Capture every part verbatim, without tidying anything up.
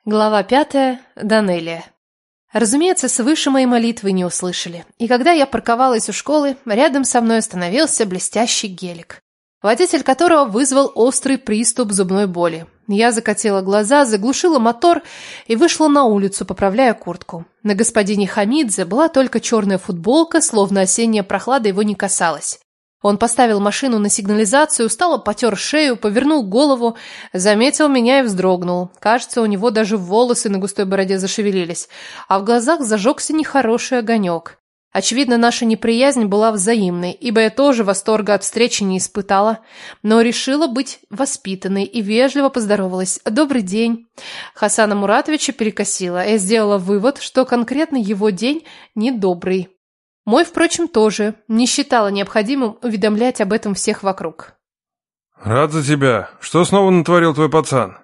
Глава пятая. Данелия. Разумеется, свыше моей молитвы не услышали. И когда я парковалась у школы, рядом со мной остановился блестящий гелик, водитель которого вызвал острый приступ зубной боли. Я закатила глаза, заглушила мотор и вышла на улицу, поправляя куртку. На господине Хамидзе была только черная футболка, словно осенняя прохлада его не касалась. Он поставил машину на сигнализацию, устало потер шею, повернул голову, заметил меня и вздрогнул. Кажется, у него даже волосы на густой бороде зашевелились, а в глазах зажегся нехороший огонек. Очевидно, наша неприязнь была взаимной, ибо я тоже восторга от встречи не испытала, но решила быть воспитанной и вежливо поздоровалась. «Добрый день». Хасана Муратовича перекосила. Я сделала вывод, что конкретно его день недобрый. Мой, впрочем, тоже не считала необходимым уведомлять об этом всех вокруг. «Рад за тебя. Что снова натворил твой пацан?»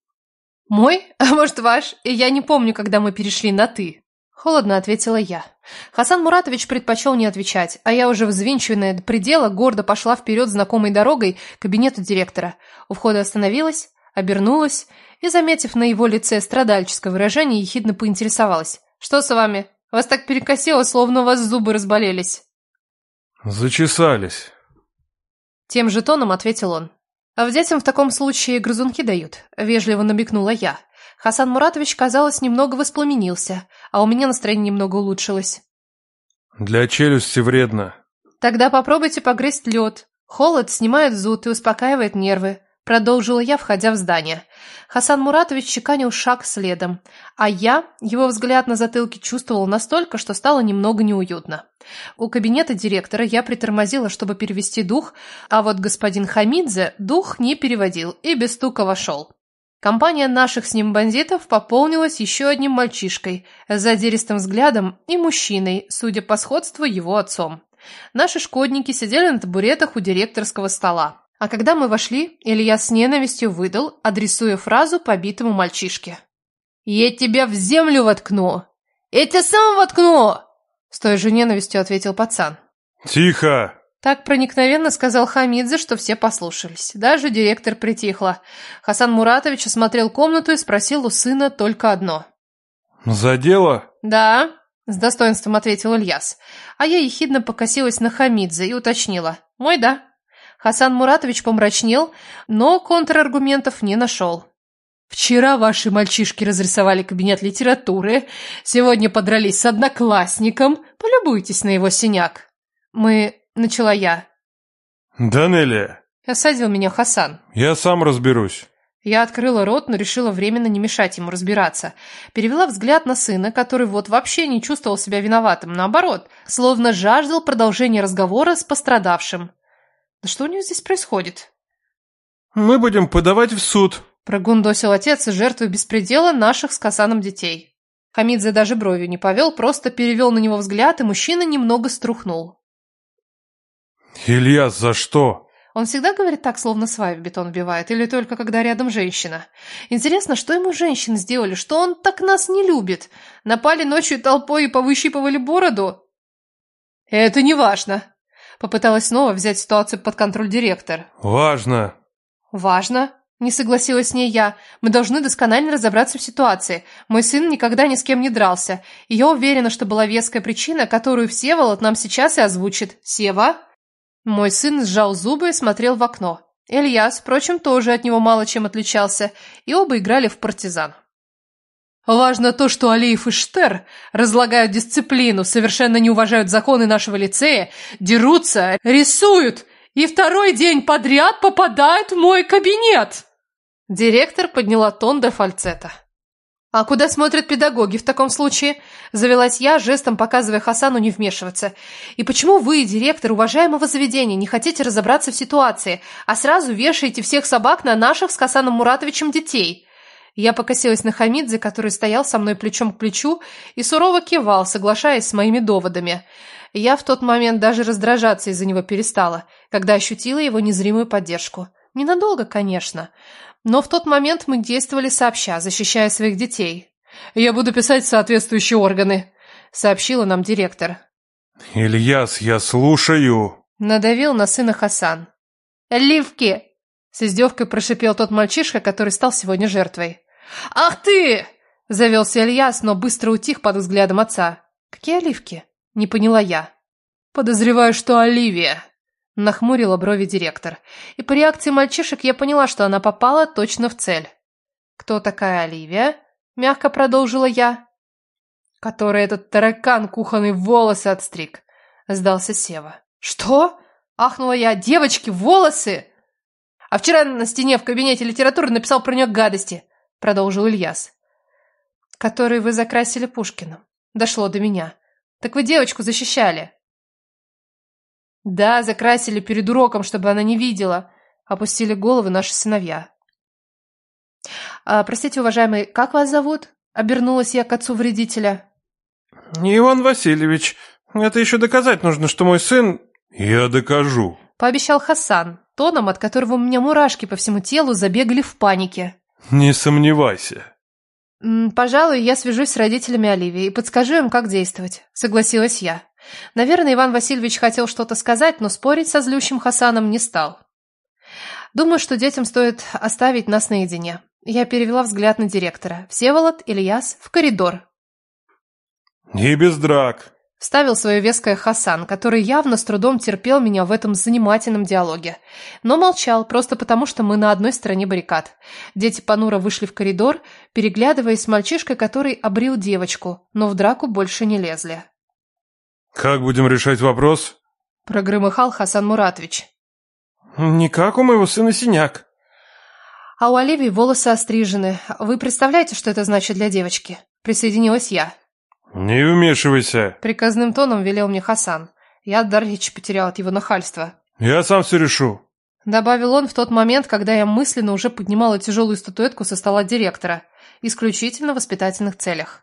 «Мой? А может, ваш? Я не помню, когда мы перешли на «ты». Холодно ответила я. Хасан Муратович предпочел не отвечать, а я уже взвинченная до предела гордо пошла вперед знакомой дорогой к кабинету директора. У входа остановилась, обернулась и, заметив на его лице страдальческое выражение, ехидно поинтересовалась. «Что с вами? Вас так перекосило, словно у вас зубы разболелись». «Зачесались». Тем же тоном ответил он. «А в детям в таком случае грызунки дают», — вежливо намекнула я. Хасан Муратович, казалось, немного воспламенился, а у меня настроение немного улучшилось. «Для челюсти вредно». «Тогда попробуйте погрызть лед. Холод снимает зуд и успокаивает нервы», — продолжила я, входя в здание. Хасан Муратович чеканил шаг следом, а я его взгляд на затылке чувствовала настолько, что стало немного неуютно. У кабинета директора я притормозила, чтобы перевести дух, а вот господин Хамидзе дух не переводил и без стука вошел. Компания наших с ним бандитов пополнилась еще одним мальчишкой с задиристым взглядом и мужчиной, судя по сходству, его отцом. Наши шкодники сидели на табуретах у директорского стола. А когда мы вошли, Илья с ненавистью выдал, адресуя фразу побитому мальчишке. «Я тебя в землю воткну! Я тебя сам воткну!» С той же ненавистью ответил пацан. «Тихо!» Так проникновенно сказал Хамидзе, что все послушались. Даже директор притихла. Хасан Муратович осмотрел комнату и спросил у сына только одно. «За дело?» «Да», — с достоинством ответил Ильяс. А я ехидно покосилась на Хамидзе и уточнила. «Мой да». Хасан Муратович помрачнел, но контраргументов не нашел. «Вчера ваши мальчишки разрисовали кабинет литературы, сегодня подрались с одноклассником. Полюбуйтесь на его синяк». «Мы...» — начала я. «Данелия!» — осадил меня Хасан. «Я сам разберусь». Я открыла рот, но решила временно не мешать ему разбираться. Перевела взгляд на сына, который вот вообще не чувствовал себя виноватым, наоборот, словно жаждал продолжения разговора с пострадавшим. Да что у него здесь происходит? «Мы будем подавать в суд», — прогундосил отец жертвы беспредела наших с Хасаном детей. Хамидзе даже бровью не повел, просто перевел на него взгляд, и мужчина немного струхнул. «Ильяс, за что?» Он всегда говорит так, словно свай в бетон вбивает, или только когда рядом женщина? Интересно, что ему женщины сделали, что он так нас не любит? Напали ночью толпой и повыщипывали бороду? Это не важно. Попыталась снова взять ситуацию под контроль директор. «Важно». «Важно?» — не согласилась с ней я. «Мы должны досконально разобраться в ситуации. Мой сын никогда ни с кем не дрался. И я уверена, что была веская причина, которую Всеволод нам сейчас и озвучит. Сева?» Мой сын сжал зубы и смотрел в окно. Ильяс, впрочем, тоже от него мало чем отличался, и оба играли в партизан. «Важно то, что Алиев и Штер разлагают дисциплину, совершенно не уважают законы нашего лицея, дерутся, рисуют и второй день подряд попадают в мой кабинет!» Директор подняла тон до фальцета. «А куда смотрят педагоги в таком случае?» Завелась я, жестом показывая Хасану не вмешиваться. «И почему вы, директор уважаемого заведения, не хотите разобраться в ситуации, а сразу вешаете всех собак на наших с Хасаном Муратовичем детей?» Я покосилась на Хамидзе, который стоял со мной плечом к плечу и сурово кивал, соглашаясь с моими доводами. Я в тот момент даже раздражаться из-за него перестала, когда ощутила его незримую поддержку. Ненадолго, конечно. Но в тот момент мы действовали сообща, защищая своих детей. «Я буду писать в соответствующие органы», — сообщила нам директор. «Ильяс, я слушаю», — надавил на сына Хасан. «Ливки!» — с издевкой прошипел тот мальчишка, который стал сегодня жертвой. «Ах ты!» Завелся Ильяс, но быстро утих под взглядом отца. Какие оливки? Не поняла я. Подозреваю, что Оливия. Нахмурила брови директор. И по реакции мальчишек я поняла, что она попала точно в цель. Кто такая Оливия? Мягко продолжила я. Который этот таракан кухонный волосы отстриг. Сдался Сева. Что? Ахнула я. Девочки, волосы! А вчера на стене в кабинете литературы написал про нее гадости. Продолжил Ильяс. Который вы закрасили Пушкиным. Дошло до меня. Так вы девочку защищали. Да, закрасили перед уроком, чтобы она не видела. Опустили головы наши сыновья. А, простите, уважаемый, как вас зовут? Обернулась я к отцу вредителя. Иван Васильевич, это еще доказать нужно, что мой сын... Я докажу. Пообещал Хасан, тоном, от которого у меня мурашки по всему телу забегали в панике. Не сомневайся. «Пожалуй, я свяжусь с родителями Оливии и подскажу им, как действовать», — согласилась я. Наверное, Иван Васильевич хотел что-то сказать, но спорить со злющим Хасаном не стал. Думаю, что детям стоит оставить нас наедине. Я перевела взгляд на директора. Всеволод, Ильяс, в коридор. «И без драк», — вставил свое веское Хасан, который явно с трудом терпел меня в этом занимательном диалоге. Но молчал, просто потому, что мы на одной стороне баррикад. Дети понуро вышли в коридор, переглядываясь с мальчишкой, который обрил девочку, но в драку больше не лезли. «Как будем решать вопрос?» — прогромыхал Хасан Муратович. «Никак, у моего сына синяк». «А у Оливии волосы острижены. Вы представляете, что это значит для девочки?» — присоединилась я. «Не вмешивайся!» — приказным тоном велел мне Хасан. Я дар речи потерял от его нахальства. «Я сам все решу!» — добавил он в тот момент, когда я мысленно уже поднимала тяжелую статуэтку со стола директора. Исключительно в воспитательных целях.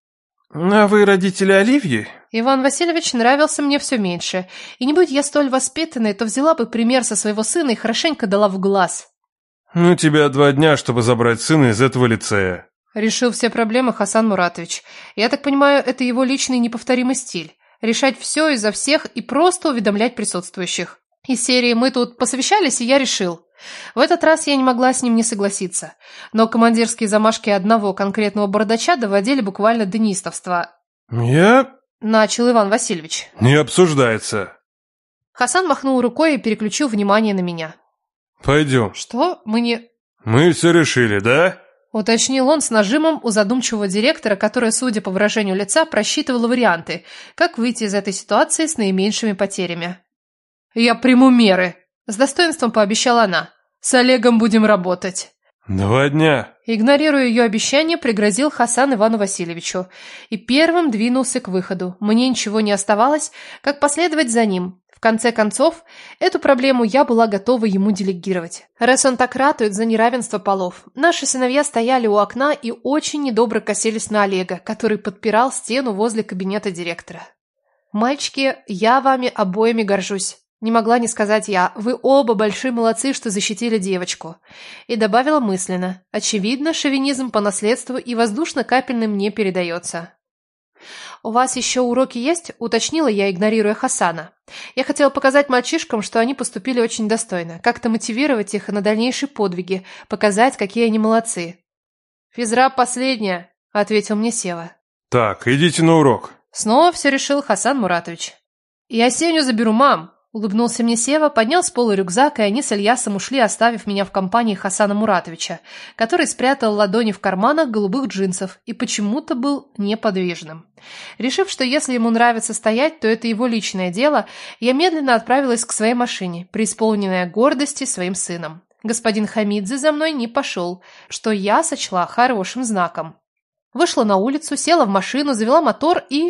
«А вы родители Оливии?» Иван Васильевич нравился мне все меньше. И не будь я столь воспитанной, то взяла бы пример со своего сына и хорошенько дала в глаз. «Ну, у тебя два дня, чтобы забрать сына из этого лицея». Решил все проблемы Хасан Муратович. Я так понимаю, это его личный неповторимый стиль. Решать все изо всех и просто уведомлять присутствующих. Из серии «Мы тут посовещались, и я решил». В этот раз я не могла с ним не согласиться. Но командирские замашки одного конкретного бардача доводили буквально до неистовства. «Я...» — начал Иван Васильевич. «Не обсуждается». Хасан махнул рукой и переключил внимание на меня. «Пойдем». «Что? Мы не...» «Мы все решили, да?» Уточнил он с нажимом у задумчивого директора, которая, судя по выражению лица, просчитывала варианты, как выйти из этой ситуации с наименьшими потерями. «Я приму меры», — с достоинством пообещала она. «С Олегом будем работать». «Два дня». Игнорируя ее обещание, пригрозил Хасан Ивану Васильевичу и первым двинулся к выходу. Мне ничего не оставалось, как последовать за ним. В конце концов, эту проблему я была готова ему делегировать. Раз он так ратует за неравенство полов, наши сыновья стояли у окна и очень недобро косились на Олега, который подпирал стену возле кабинета директора. «Мальчики, я вами обоими горжусь». Не могла не сказать я. Вы оба большие молодцы, что защитили девочку. И добавила мысленно. Очевидно, шовинизм по наследству и воздушно-капельным не передается. «У вас еще уроки есть?» — уточнила я, игнорируя Хасана. Я хотела показать мальчишкам, что они поступили очень достойно, как-то мотивировать их на дальнейшие подвиги, показать, какие они молодцы. «Физра последняя», — ответил мне Сева. «Так, идите на урок». Снова все решил Хасан Муратович. «Я Сеню заберу, мам», — улыбнулся мне Сева, поднял с пола рюкзак, и они с Ильясом ушли, оставив меня в компании Хасана Муратовича, который спрятал ладони в карманах голубых джинсов и почему-то был неподвижным. Решив, что если ему нравится стоять, то это его личное дело, я медленно отправилась к своей машине, преисполненная гордости своим сыном. Господин Хамидзе за мной не пошел, что я сочла хорошим знаком. Вышла на улицу, села в машину, завела мотор и...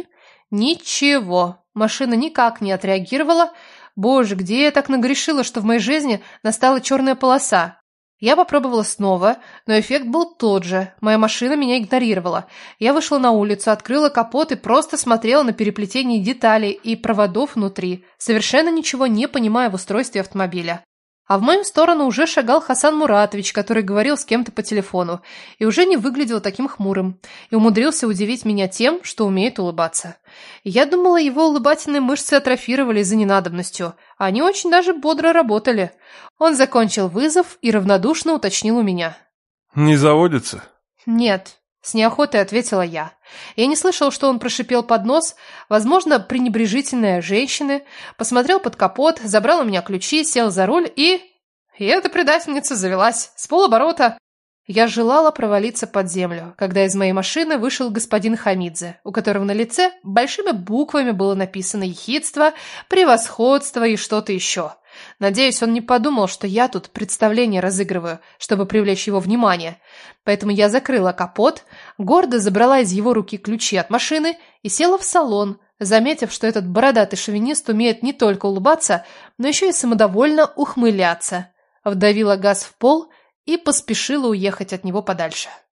Ничего. Машина никак не отреагировала. Боже, где я так нагрешила, что в моей жизни настала черная полоса? Я попробовала снова, но эффект был тот же. Моя машина меня игнорировала. Я вышла на улицу, открыла капот и просто смотрела на переплетение деталей и проводов внутри, совершенно ничего не понимая в устройстве автомобиля. А в мою сторону уже шагал Хасан Муратович, который говорил с кем-то по телефону, и уже не выглядел таким хмурым, и умудрился удивить меня тем, что умеет улыбаться. Я думала, его улыбательные мышцы атрофировались за ненадобностью, а они очень даже бодро работали. Он закончил вызов и равнодушно уточнил у меня. «Не заводится?» «Нет», — С неохотой ответила я. Я не слышал, что он прошипел под нос, возможно, пренебрежительное женщины, посмотрел под капот, забрал у меня ключи, сел за руль и... И эта предательница завелась с полоборота. Я желала провалиться под землю, когда из моей машины вышел господин Хамидзе, у которого на лице большими буквами было написано ехидство, превосходство и что-то еще. Надеюсь, он не подумал, что я тут представление разыгрываю, чтобы привлечь его внимание. Поэтому я закрыла капот, гордо забрала из его руки ключи от машины и села в салон, заметив, что этот бородатый шовинист умеет не только улыбаться, но еще и самодовольно ухмыляться. Вдавила газ в пол и поспешила уехать от него подальше.